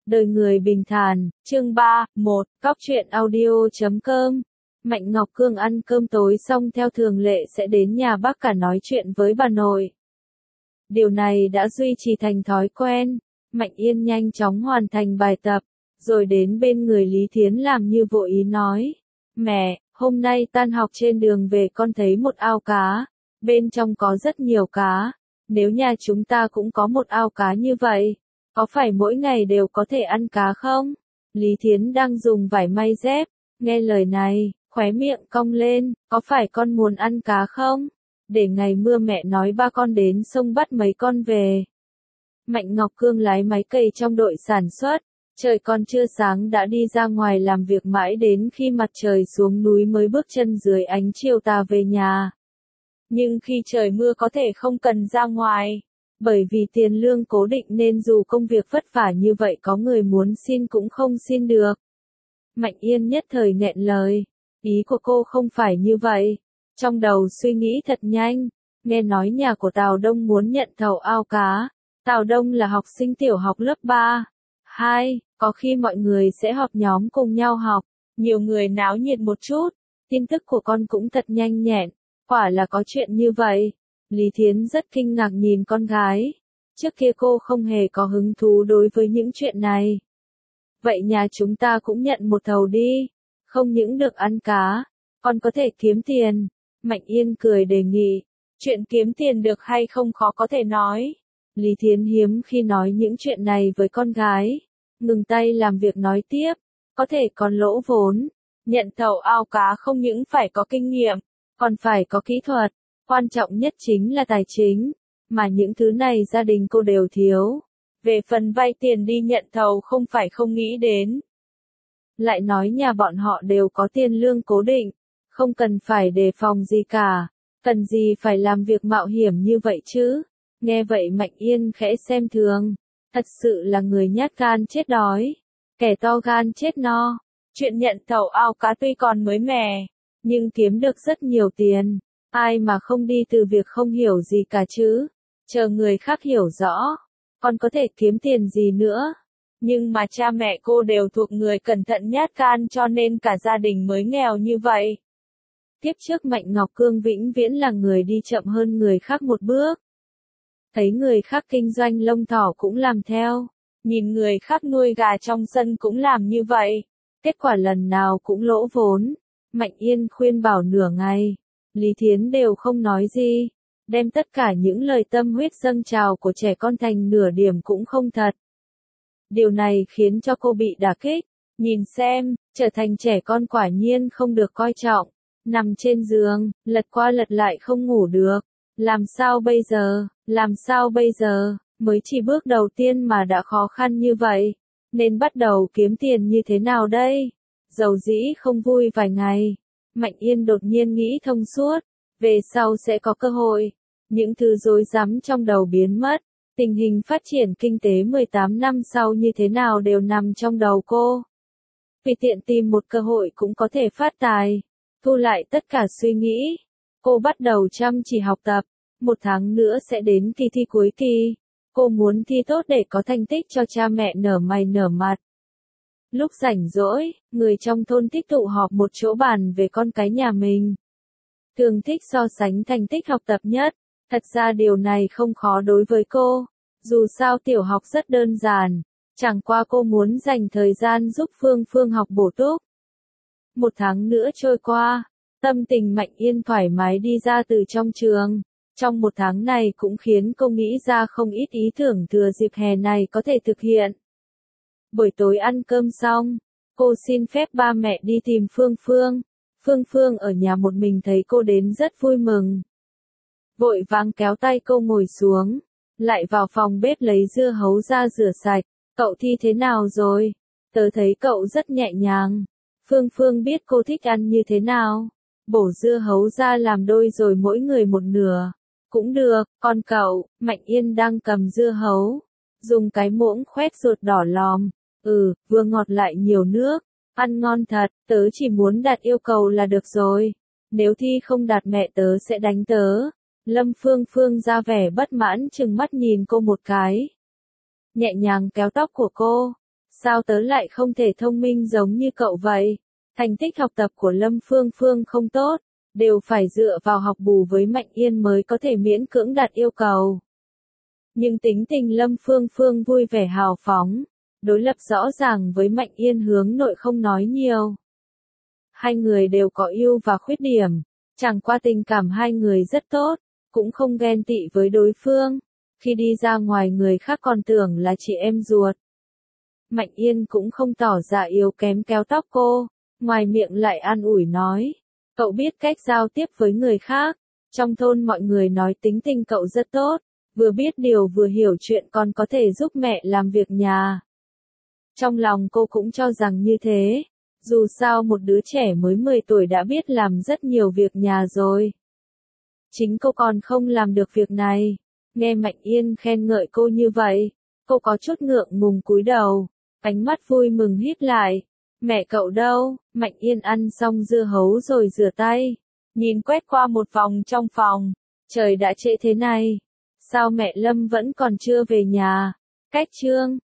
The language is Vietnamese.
Đời người bình thản, chương 3, 1, Cóc truyện audio.com. Mạnh Ngọc Cương ăn cơm tối xong theo thường lệ sẽ đến nhà bác cả nói chuyện với bà nội. Điều này đã duy trì thành thói quen. Mạnh Yên nhanh chóng hoàn thành bài tập, rồi đến bên người Lý Thiến làm như vô ý nói. Mẹ, hôm nay tan học trên đường về con thấy một ao cá, bên trong có rất nhiều cá. Nếu nhà chúng ta cũng có một ao cá như vậy, có phải mỗi ngày đều có thể ăn cá không? Lý Thiến đang dùng vải may dép, nghe lời này, khóe miệng cong lên, có phải con muốn ăn cá không? Để ngày mưa mẹ nói ba con đến sông bắt mấy con về. Mạnh Ngọc Cương lái máy cày trong đội sản xuất, trời còn chưa sáng đã đi ra ngoài làm việc mãi đến khi mặt trời xuống núi mới bước chân dưới ánh chiều tà về nhà. Nhưng khi trời mưa có thể không cần ra ngoài. Bởi vì tiền lương cố định nên dù công việc vất vả như vậy có người muốn xin cũng không xin được. Mạnh Yên nhất thời nghẹn lời. Ý của cô không phải như vậy. Trong đầu suy nghĩ thật nhanh. Nghe nói nhà của Tào Đông muốn nhận thầu ao cá. Tào Đông là học sinh tiểu học lớp 3. 2, có khi mọi người sẽ họp nhóm cùng nhau học. Nhiều người náo nhiệt một chút. Tin tức của con cũng thật nhanh nhẹn. Quả là có chuyện như vậy. Lý Thiến rất kinh ngạc nhìn con gái. Trước kia cô không hề có hứng thú đối với những chuyện này. Vậy nhà chúng ta cũng nhận một thầu đi. Không những được ăn cá, còn có thể kiếm tiền. Mạnh Yên cười đề nghị. Chuyện kiếm tiền được hay không khó có thể nói. Lý Thiến hiếm khi nói những chuyện này với con gái. Ngừng tay làm việc nói tiếp. Có thể còn lỗ vốn. Nhận thầu ao cá không những phải có kinh nghiệm, còn phải có kỹ thuật. Quan trọng nhất chính là tài chính, mà những thứ này gia đình cô đều thiếu. Về phần vay tiền đi nhận thầu không phải không nghĩ đến. Lại nói nhà bọn họ đều có tiền lương cố định, không cần phải đề phòng gì cả, cần gì phải làm việc mạo hiểm như vậy chứ. Nghe vậy Mạnh Yên khẽ xem thường, thật sự là người nhát gan chết đói, kẻ to gan chết no. Chuyện nhận thầu ao cá tuy còn mới mẻ, nhưng kiếm được rất nhiều tiền. Ai mà không đi từ việc không hiểu gì cả chứ, chờ người khác hiểu rõ, còn có thể kiếm tiền gì nữa. Nhưng mà cha mẹ cô đều thuộc người cẩn thận nhát gan cho nên cả gia đình mới nghèo như vậy. Tiếp trước Mạnh Ngọc Cương vĩnh viễn là người đi chậm hơn người khác một bước. Thấy người khác kinh doanh lông thỏ cũng làm theo, nhìn người khác nuôi gà trong sân cũng làm như vậy. Kết quả lần nào cũng lỗ vốn. Mạnh Yên khuyên bảo nửa ngày. Lý Thiến đều không nói gì, đem tất cả những lời tâm huyết dâng trào của trẻ con thành nửa điểm cũng không thật. Điều này khiến cho cô bị đả kích, nhìn xem, trở thành trẻ con quả nhiên không được coi trọng, nằm trên giường, lật qua lật lại không ngủ được. Làm sao bây giờ, mới chỉ bước đầu tiên mà đã khó khăn như vậy, nên bắt đầu kiếm tiền như thế nào đây? Dầu dĩ không vui vài ngày. Mạnh Yên đột nhiên nghĩ thông suốt, về sau sẽ có cơ hội. Những thứ rối rắm trong đầu biến mất, tình hình phát triển kinh tế 18 năm sau như thế nào đều nằm trong đầu cô. Vì tiện tìm một cơ hội cũng có thể phát tài, thu lại tất cả suy nghĩ. Cô bắt đầu chăm chỉ học tập, 1 tháng nữa sẽ đến kỳ thi cuối kỳ. Cô muốn thi tốt để có thành tích cho cha mẹ nở mày nở mặt. Lúc rảnh rỗi, người trong thôn tích tụ họp một chỗ bàn về con cái nhà mình. Thường thích so sánh thành tích học tập nhất. Thật ra điều này không khó đối với cô. Dù sao tiểu học rất đơn giản. Chẳng qua cô muốn dành thời gian giúp Phương Phương học bổ túc. 1 tháng nữa trôi qua. Tâm tình Mạnh Yên thoải mái đi ra từ trong trường. Trong 1 tháng này cũng khiến cô nghĩ ra không ít ý tưởng thừa dịp hè này có thể thực hiện. Buổi tối ăn cơm xong, cô xin phép ba mẹ đi tìm Phương Phương. Phương Phương ở nhà một mình thấy cô đến rất vui mừng. Vội vàng kéo tay cô ngồi xuống, lại vào phòng bếp lấy dưa hấu ra rửa sạch. Cậu thi thế nào rồi? Tớ thấy cậu rất nhẹ nhàng. Phương Phương biết cô thích ăn như thế nào. Bổ dưa hấu ra làm đôi rồi mỗi người một nửa. Cũng được, còn cậu, Mạnh Yên đang cầm dưa hấu. Dùng cái muỗng khoét ruột đỏ lòm. Vừa ngọt lại nhiều nước. Ăn ngon thật, tớ chỉ muốn đạt yêu cầu là được rồi. Nếu thi không đạt mẹ tớ sẽ đánh tớ. Lâm Phương Phương ra vẻ bất mãn trừng mắt nhìn cô một cái. Nhẹ nhàng kéo tóc của cô. Sao tớ lại không thể thông minh giống như cậu vậy? Thành tích học tập của Lâm Phương Phương không tốt, đều phải dựa vào học bù với Mạnh Yên mới có thể miễn cưỡng đạt yêu cầu. Nhưng tính tình Lâm Phương Phương vui vẻ hào phóng, đối lập rõ ràng với Mạnh Yên hướng nội không nói nhiều. Hai người đều có ưu và khuyết điểm, chẳng qua tình cảm hai người rất tốt, cũng không ghen tị với đối phương, khi đi ra ngoài người khác còn tưởng là chị em ruột. Mạnh Yên cũng không tỏ ra yếu kém kéo tóc cô, ngoài miệng lại an ủi nói, cậu biết cách giao tiếp với người khác, trong thôn mọi người nói tính tình cậu rất tốt, vừa biết điều vừa hiểu chuyện còn có thể giúp mẹ làm việc nhà. Trong lòng cô cũng cho rằng như thế, dù sao một đứa trẻ mới 10 tuổi đã biết làm rất nhiều việc nhà rồi. Chính cô còn không làm được việc này, nghe Mạnh Yên khen ngợi cô như vậy, cô có chút ngượng ngùng cúi đầu, ánh mắt vui mừng híp lại. Mẹ cậu đâu? Mạnh Yên ăn xong dưa hấu rồi rửa tay, nhìn quét qua một vòng trong phòng, trời đã trễ thế này, sao mẹ Lâm vẫn còn chưa về nhà? Cách chương